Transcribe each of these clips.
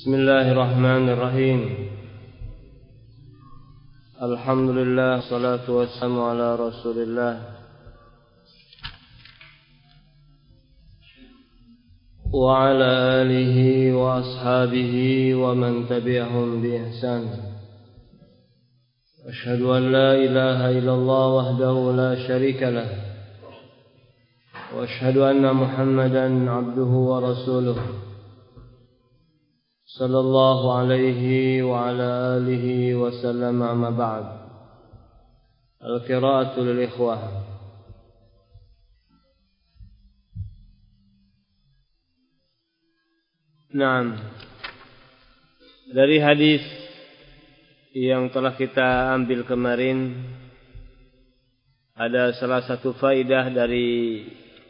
Bismillahirrahmanirrahim. Alhamdulillah, salatu wassalamu ala Rasulillah wa ala alihi wa ashabihi wa man tabi'ahum bi ihsan. Asyhadu an la ilaha illallah wahdahu la syarika lah wa asyhadu anna Muhammadan abduhu wa rasuluh sallallahu alaihi wa ala alihi wa sallam, amma ba'd. Al-qira'atu lil ikhwah. Naam. Dari hadis yang telah kita ambil kemarin, ada salah satu faidah dari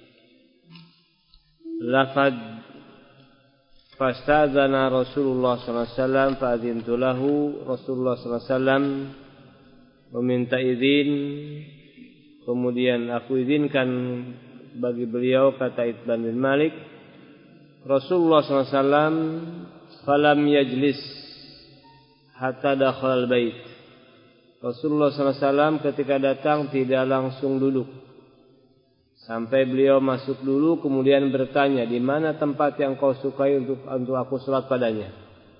lafaz fasta'dzana Rasulullah sallallahu alaihi wasallam fa'adzintu lahu. Rasulullah sallallahu alaihi wasallam meminta izin, kemudian aku izinkan bagi beliau, kata Itban bin Malik. Rasulullah sallallahu alaihi wasallam falam yajlis hatta dakhala al-bait. Rasulullah sallallahu alaihi wasallam ketika datang tidak langsung duduk sampai beliau masuk dulu, kemudian bertanya, di mana tempat yang kau sukai untuk aku salat padanya.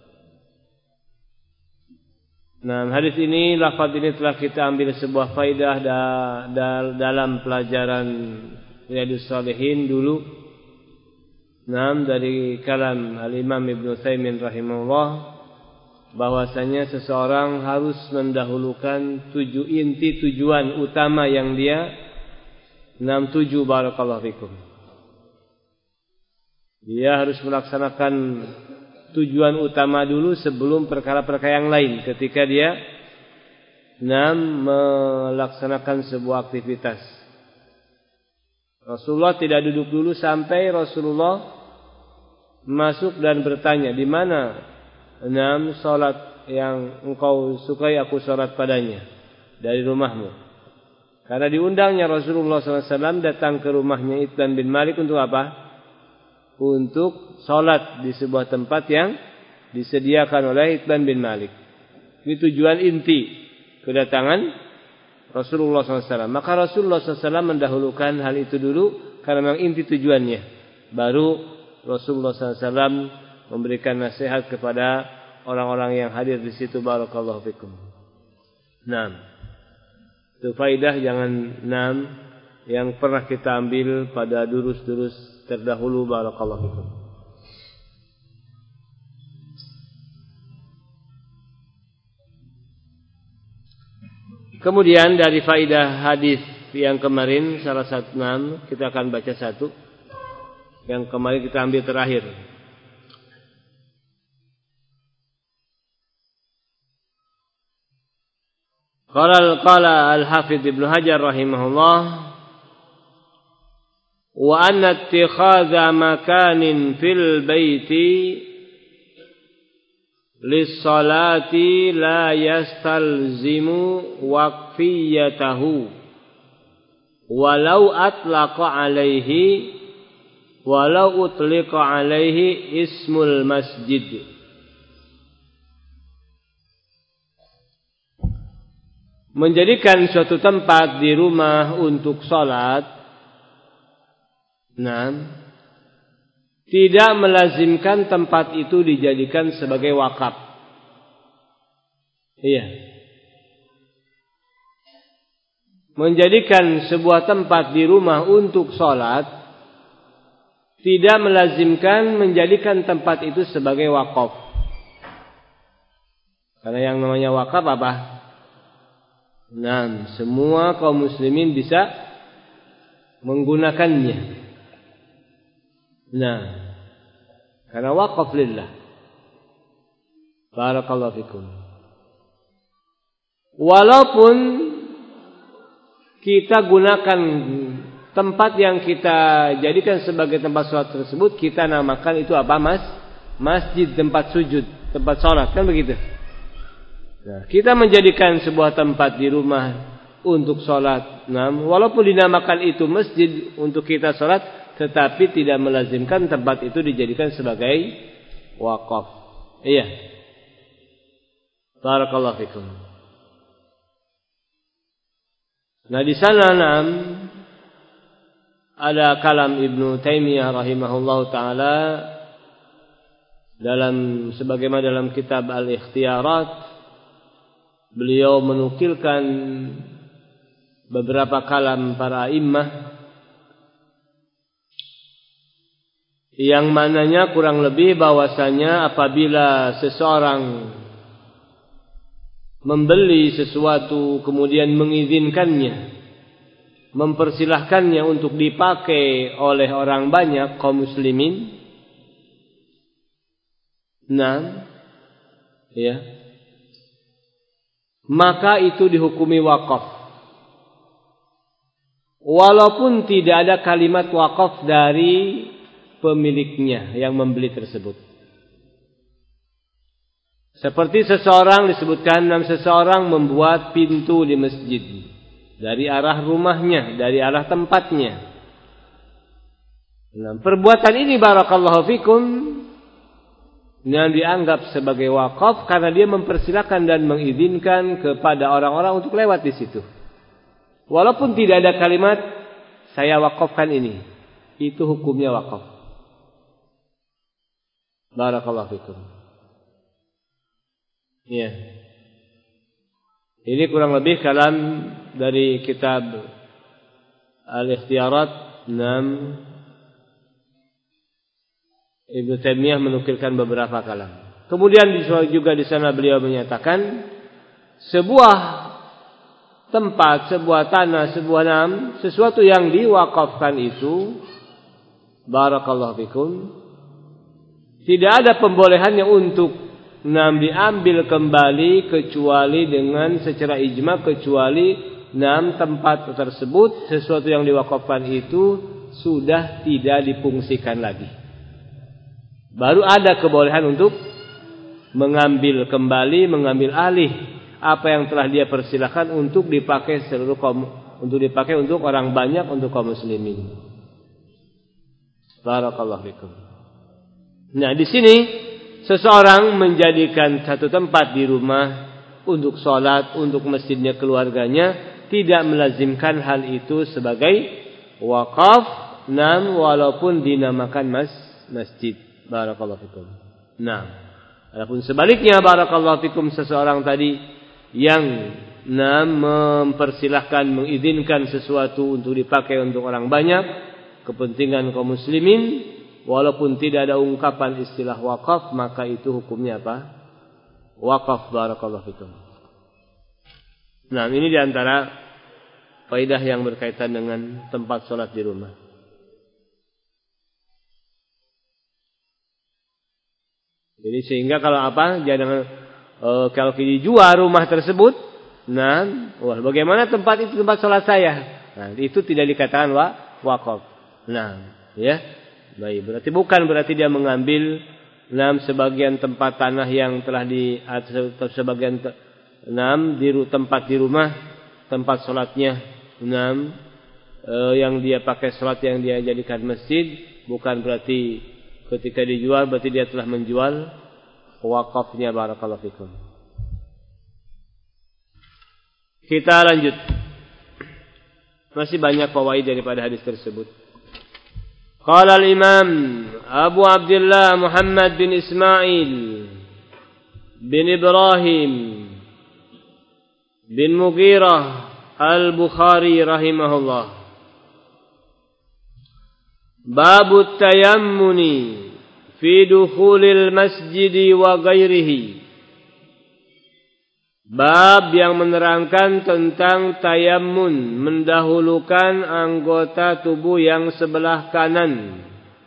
Nah, hadis ini, lafaz ini telah kita ambil sebuah faidah dalam pelajaran Riyadhus Shalihin dulu. Nah, dari kalam Al-Imam Ibnu Utsaimin rahimahullah, bahwasanya seseorang harus mendahulukan inti tujuan utama yang dia 67 barakallahu fikum. Dia harus melaksanakan tujuan utama dulu sebelum perkara-perkara yang lain ketika dia melaksanakan sebuah aktivitas. Rasulullah tidak duduk dulu sampai Rasulullah masuk dan bertanya, di mana salat yang engkau sukai aku salat padanya dari rumahmu. Karena diundangnya Rasulullah SAW datang ke rumahnya Itban bin Malik untuk apa? Untuk sholat di sebuah tempat yang disediakan oleh Itban bin Malik. Ini tujuan inti kedatangan Rasulullah SAW. Maka Rasulullah SAW mendahulukan hal itu dulu karena memang inti tujuannya. Baru Rasulullah SAW memberikan nasihat kepada orang-orang yang hadir di situ. Barakallahu fikum. Nah, itu faidah yang pernah kita ambil pada durus-durus terdahulu. Barakallahu fikum. Kemudian dari faidah hadis yang kemarin, salah satu kita akan baca satu. Yang kemarin kita ambil terakhir. Qala al-Hafidz Ibnu Hajar rahimahullah, wa anna ittikhadha makanin fil baiti lis-salati la yastalzimu waqfiyatahu walau utliqa alaihi ismul masjid. Menjadikan suatu tempat di rumah untuk sholat, tidak melazimkan tempat itu dijadikan sebagai wakaf. Iya. Menjadikan sebuah tempat di rumah untuk sholat tidak melazimkan menjadikan tempat itu sebagai wakaf. Karena yang namanya wakaf apa? Semua kaum muslimin bisa menggunakannya. Karena waqaf lillah. Barakallahu fikum. Walaupun kita gunakan tempat yang kita jadikan sebagai tempat sholat tersebut, kita namakan itu apa, masjid, tempat sujud, tempat sholat, kan begitu. Nah, kita menjadikan sebuah tempat di rumah untuk sholat, walaupun dinamakan itu masjid untuk kita sholat, tetapi tidak melazimkan tempat itu dijadikan sebagai wakaf. Iya. Barakallahu fikum. Nah di sana ada kalam Ibnu Taimiyah rahimahullahu taala sebagaimana dalam kitab Al-Ikhtiyarat, beliau menukilkan beberapa kalam para a'immah yang mananya kurang lebih bahwasanya apabila seseorang membeli sesuatu kemudian mengizinkannya, mempersilahkannya untuk dipakai oleh orang banyak kaum muslimin, maka itu dihukumi wakaf, walaupun tidak ada kalimat wakaf dari pemiliknya yang membeli tersebut. Seperti seseorang disebutkan, seseorang membuat pintu di masjid dari arah rumahnya, dari arah tempatnya. Perbuatan ini barakallahu fikum yang dianggap sebagai wakaf karena dia mempersilakan dan mengizinkan kepada orang-orang untuk lewat di situ. Walaupun tidak ada kalimat saya wakafkan ini, itu hukumnya wakaf. Barakallahu fikum. Ya. Ini kurang lebih kalam dari kitab Al-Ikhtiyarat 6. Ibnu Taimiyah menukilkan beberapa kalam. Kemudian juga di sana beliau menyatakan sebuah tempat, sebuah tanah, sebuah sesuatu yang diwakafkan itu, barakallahu fikum, tidak ada pembolehannya untuk diambil kembali kecuali dengan secara ijma, kecuali tempat tersebut, sesuatu yang diwakafkan itu sudah tidak difungsikan lagi. Baru ada kebolehan untuk mengambil kembali, mengambil alih apa yang telah dia persilakan untuk dipakai seluruh kaum, untuk dipakai untuk orang banyak, untuk kaum muslimin. Barakallahu fikum. Nah, di sini seseorang menjadikan satu tempat di rumah untuk sholat, untuk masjidnya, keluarganya, tidak melazimkan hal itu sebagai wakaf, walaupun dinamakan masjid. Barakallahu fikum. Nah, adapun sebaliknya, barakallahu fikum, seseorang tadi yang mempersilahkan, mengizinkan sesuatu untuk dipakai untuk orang banyak, kepentingan kaum muslimin, walaupun tidak ada ungkapan istilah wakaf, maka itu hukumnya apa? Wakaf. Barakallahu fikum. Nah, ini diantara faidah yang berkaitan dengan tempat sholat di rumah. Jadi sehingga kalau jangan kalau dijual rumah tersebut, bagaimana tempat itu tempat sholat saya? Nah, itu tidak dikatakan wakaf. Ya. Baik, berarti dia mengambil sebagian tempat tanah yang telah atau sebagian tempat di rumah, tempat sholatnya yang dia pakai sholat, yang dia jadikan masjid, bukan berarti ketika dijual berarti dia telah menjual wakafnya. Barakallahu fikum. Kita lanjut. Masih banyak fawaid daripada hadis tersebut. Qala al-Imam Abu Abdullah Muhammad bin Ismail bin Ibrahim bin Mughirah al-Bukhari rahimahullah. Babut tayammuni fi dukhulil masjidi wa ghairihi. Bab yang menerangkan tentang tayammun, mendahulukan anggota tubuh yang sebelah kanan.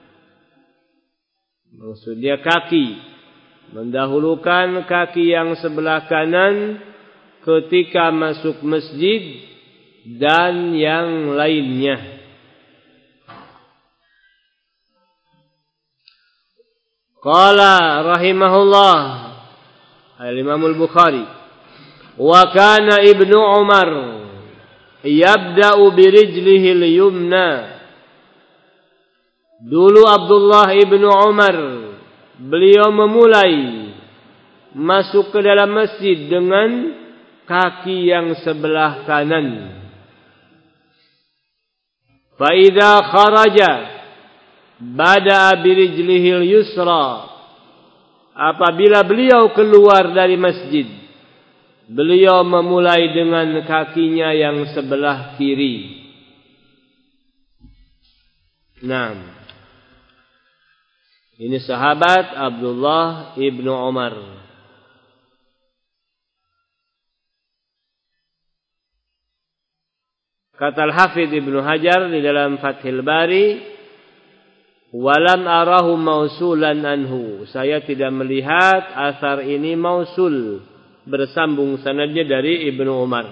Maksudnya kaki. Mendahulukan kaki yang sebelah kanan ketika masuk masjid dan yang lainnya. Qala rahimahullah al-Imam al-Bukhari, wa kana Ibnu Umar yabda'u birijlihi al-yumna. Dulu Abdullah Ibnu Umar beliau memulai masuk ke dalam masjid dengan kaki yang sebelah kanan. Fa idza kharaja bada'a birijlihil yusra. Apabila beliau keluar dari masjid, beliau memulai dengan kakinya yang sebelah kiri. Nah, ini sahabat Abdullah ibnu Umar. Kata Al-Hafidz Ibnu Hajar di dalam Fathul Bari, walam arahu mausulan anhu. Saya tidak melihat asar ini mausul, bersambung sanadnya dari Ibnu Umar.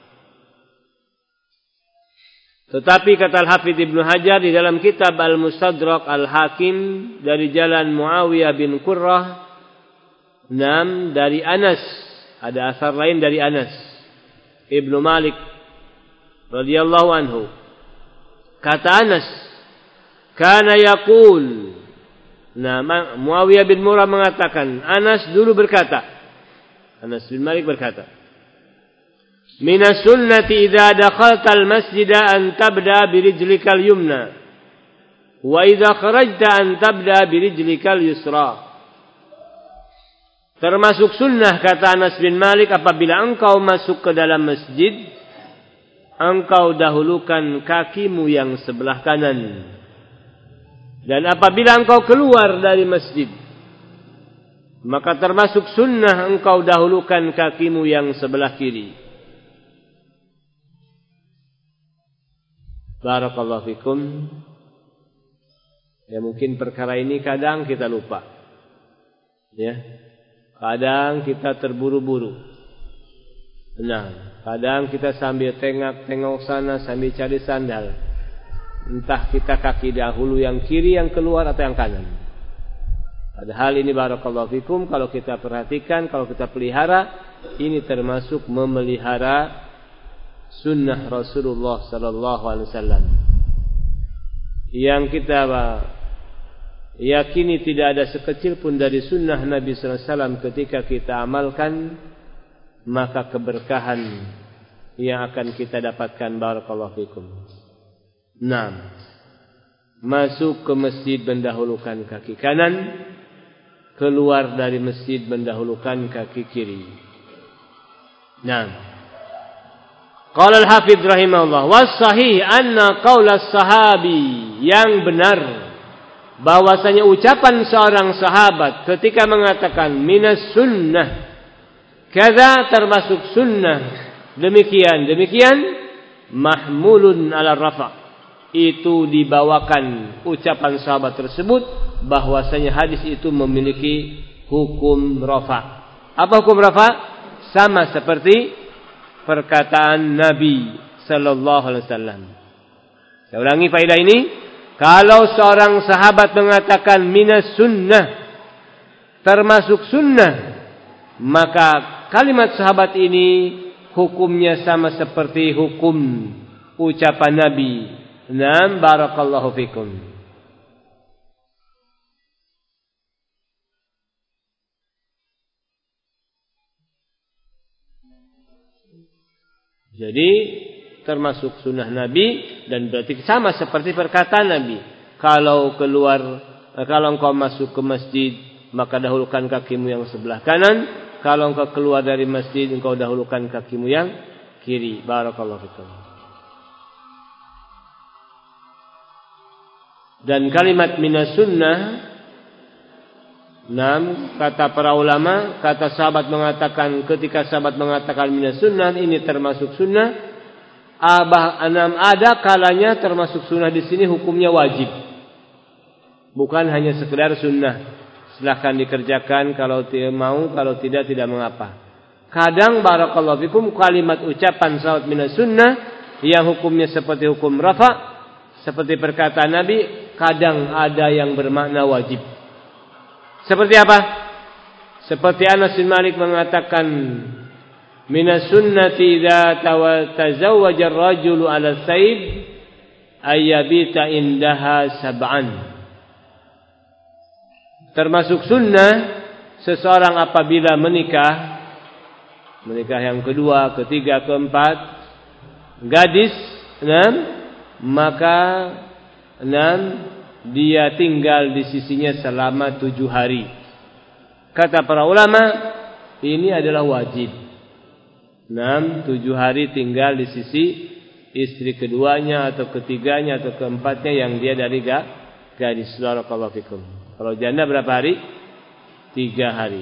Tetapi kata Al-Hafidz Ibnu Hajar di dalam kitab Al-Mustadrak Al-Hakim dari jalan Muawiyah bin Qurrah, dari Anas, ada asar lain dari Anas Ibnu Malik radhiyallahu anhu. Kata Anas, kana yaqul. Muawiyah bin Murrah mengatakan, Anas dulu berkata, Anas bin Malik berkata, minas sunnati idza dakhalta al-masjida an tabda birijlikal yumna wa idza kharajta an tabda birijlikal yusra. Termasuk sunnah, kata Anas bin Malik, apabila engkau masuk ke dalam masjid, engkau dahulukan kakimu yang sebelah kanan. Dan apabila engkau keluar dari masjid, maka termasuk sunnah engkau dahulukan kakimu yang sebelah kiri. Barakallahu fikum. Ya, mungkin perkara ini kadang kita lupa. Ya. Kadang kita terburu-buru. Nah, kadang kita sambil tengok sana, sambil cari sandal. Entah kita kaki dahulu yang kiri yang keluar atau yang kanan. Padahal ini barakallahu fikum, kalau kita perhatikan, kalau kita pelihara, ini termasuk memelihara sunnah Rasulullah sallallahu alaihi wasallam. Yang kita yakini tidak ada sekecil pun dari sunnah Nabi sallallahu alaihi wasallam ketika kita amalkan, maka keberkahan yang akan kita dapatkan barakallahu fikum. 6. Masuk ke masjid mendahulukan kaki kanan, keluar dari masjid mendahulukan kaki kiri. 6. Qala al-Hafidz rahimahullah, was sahih anna qaula sahabi, yang benar bahwasanya ucapan seorang sahabat ketika mengatakan minas sunnah kaza, termasuk sunnah demikian mahmulun ala rafa', itu dibawakan ucapan sahabat tersebut bahwasanya hadis itu memiliki hukum rafa'. Apa hukum rafa'? Sama seperti perkataan Nabi sallallahu alaihi wasallam. Saya ulangi faedah ini, kalau seorang sahabat mengatakan minas sunnah, termasuk sunnah, maka kalimat sahabat ini hukumnya sama seperti hukum ucapan Nabi. Naam, barakallahu fikum. Jadi termasuk sunnah Nabi dan berarti sama seperti perkataan Nabi. Kalau engkau masuk ke masjid, maka dahulukan kakimu yang sebelah kanan. Kalau engkau keluar dari masjid, engkau dahulukan kakimu yang kiri. Barakallahu fikum. Dan kalimat minas sunnah, kata para ulama, kata sahabat mengatakan, ketika sahabat mengatakan minas sunnah, ini termasuk sunnah. Ada kalanya termasuk sunnah di sini hukumnya wajib. Bukan hanya sekedar sunnah. Silakan dikerjakan kalau mau, kalau tidak mengapa. Kadang barakallahu fikum kalimat ucapan sahabat minas sunnah yang hukumnya seperti hukum rafa', seperti perkataan Nabi, kadang ada yang bermakna wajib. Seperti apa? Seperti Anas bin Malik mengatakan, minas sunnati idza tazawwaja ar-rajulu 'ala sayb ayyabita indaha sab'an. Termasuk sunnah seseorang apabila menikah yang kedua, ketiga, keempat, gadis, maka dia tinggal di sisinya selama 7 hari. Kata para ulama, ini adalah wajib. 7 hari tinggal di sisi istri keduanya atau ketiganya atau keempatnya yang dia dari gadis. Barakallahu fikum. Kalau janda berapa hari? 3 hari.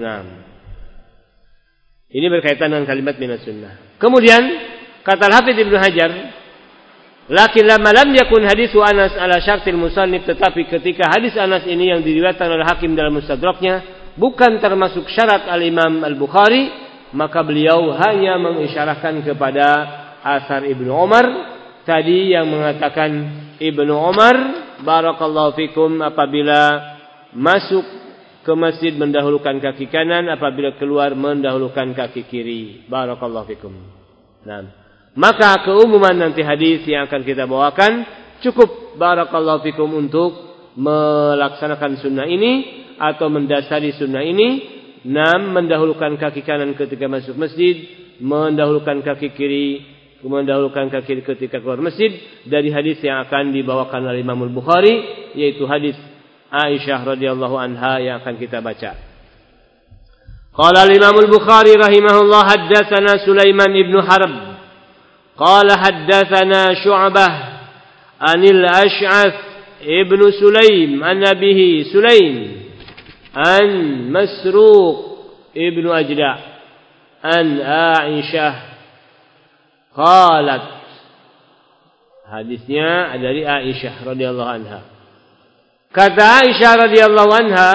Ini berkaitan dengan kalimat minas sunnah. Kemudian kata Al-Hafidz Ibnu Hajar, lakin lamma lam yakun haditsu Anas ala syartil musannif, tetapi ketika hadis Anas ini yang diriwayatkan oleh Hakim dalam Mustadraknya bukan termasuk syarat Al-Imam Al-Bukhari, maka beliau hanya mengisyarahkan kepada asar Ibnu Umar tadi yang mengatakan Ibnu Umar barakallahu fikum apabila masuk ke masjid mendahulukan kaki kanan, apabila keluar mendahulukan kaki kiri. Barakallahu fikum. Maka keumuman nanti hadis yang akan kita bawakan cukup barakallahu fikum untuk melaksanakan sunnah ini atau mendasari sunnah ini. Mendahulukan kaki kanan ketika masuk masjid, mendahulukan kaki kiri, mendahulukan kaki kiri ketika keluar masjid, dari hadis yang akan dibawakan oleh Imam Al-Bukhari, yaitu hadis Aisyah radhiyallahu anha yang akan kita baca. Qala al-Imam Al-Bukhari rahimahullah, haddatsana Sulaiman ibn Harb qala haddatsana Syu'bah anil Ash'ath ibn Sulaim an abihi Sulaim an Masruq ibn Ajda an Aisyah qalat. Hadisnya dari Aisyah radhiyallahu anha. Kata Aisyah radhiyallahu anha,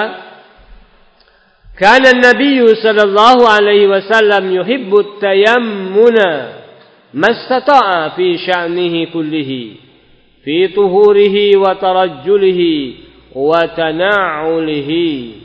kana an-nabiy sallallahu alaihi wasallam yuhibbu at-tayammuna mastata'a fi sya'nihi kullihi fi tuhurihi wa tarajjulihi wa tana'ulihi.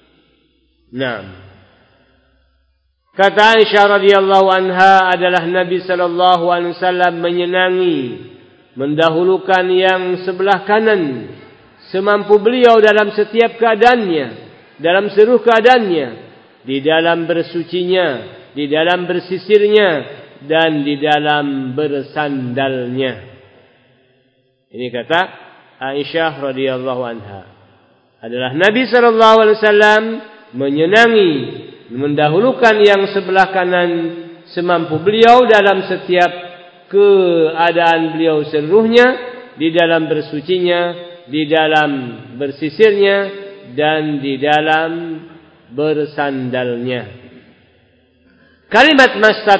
Kata Aisyah radhiyallahu anha adalah Nabi sallallahu alaihi wasallam menyenangi mendahulukan yang sebelah kanan semampu beliau dalam setiap keadaannya, dalam seluruh keadaannya, di dalam bersucinya, di dalam bersisirnya, dan di dalam bersandalnya. Ini kata Aisyah radhiyallahu anha. Adalah Nabi sallallahu alaihi wasallam menyenangi mendahulukan yang sebelah kanan semampu beliau dalam setiap keadaan beliau seluruhnya, di dalam bersucinya, di dalam bersisirnya, dan di dalam bersandalnya. Kalimat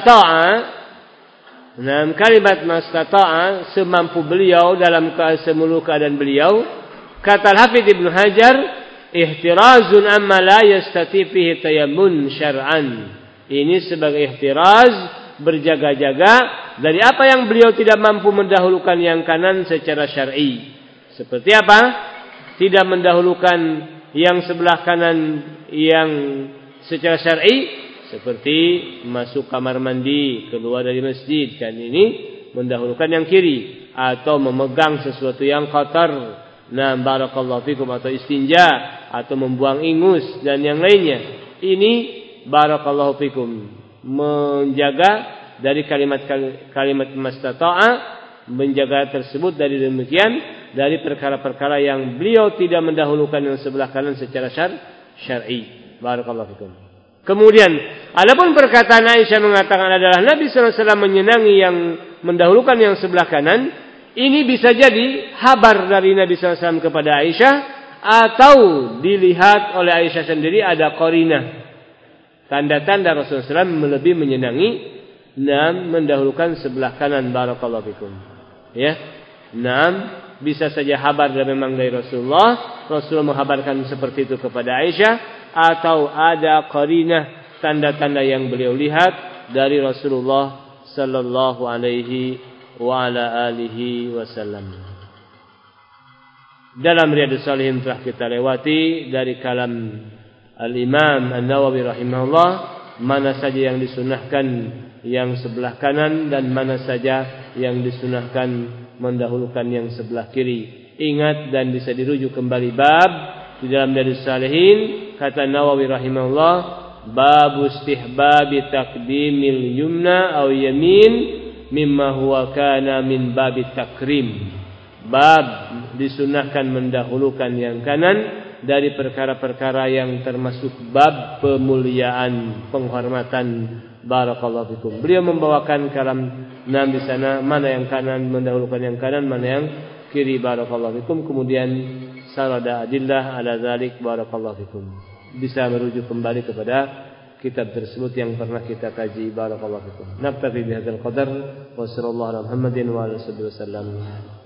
mastata'a semampu beliau dalam seluruh keadaan beliau. Kata Al-Hafidz Ibnu Hajar, ihtirazun amma la yastati fihi tayammun syar'an. Ini sebagai ihtiraz, berjaga-jaga dari apa yang beliau tidak mampu mendahulukan yang kanan secara syar'i. Seperti apa? Tidak mendahulukan yang sebelah kanan yang secara syar'i, seperti masuk kamar mandi, keluar dari masjid, kan ini mendahulukan yang kiri, atau memegang sesuatu yang kotor, barakallahu fikum, atau istinja, atau membuang ingus dan yang lainnya. Ini barakallahu fikum menjaga dari kalimat mastata'a, menjaga tersebut dari demikian, dari perkara-perkara yang beliau tidak mendahulukan yang sebelah kanan secara syar'i. Barakallahu fikum. Kemudian, adapun perkataan Aisyah mengatakan adalah Nabi sallallahu alaihi wasallam menyenangi yang mendahulukan yang sebelah kanan. Ini bisa jadi habar dari Nabi sallallahu alaihi wasallam kepada Aisyah, atau dilihat oleh Aisyah sendiri ada qarinah, tanda-tanda Rasulullah SAW lebih menyenangi mendahulukan sebelah kanan. Barakallahu fikum. Ya, bisa saja habar dan memang dari Rasulullah menghabarkan seperti itu kepada Aisyah, atau ada qarinah, tanda-tanda yang beliau lihat dari Rasulullah sallallahu alaihi wa ala alihi wasallam. Dalam Riyadhus Shalihin telah kita lewati dari kalam Al-Imam An-Nawawi rahimahullah, mana saja yang disunahkan yang sebelah kanan dan mana saja yang disunahkan mendahulukan yang sebelah kiri. Ingat dan bisa dirujuk kembali bab di dalam Riyadhus Shalihin kata Nawawi rahimahullah, bab istihbabi taqdimil yumna aw yamin mimma huwa kana min babit takrim. Bab disunahkan mendahulukan yang kanan dari perkara-perkara yang termasuk bab pemuliaan, penghormatan. Barakallahu fikum. Beliau membawakan kalam enam di sana, mana yang kanan mendahulukan yang kanan, mana yang kiri. Barakallahu fikum. Kemudian sarada adillah ala zalik. Barakallahu fikum. Bisa merujuk kembali kepada kitab tersebut yang pernah kita kaji. Barakallahu fikum. Naktafi bihadzal qadar wa sallallahu ala Muhammadin wa alihi wasallam.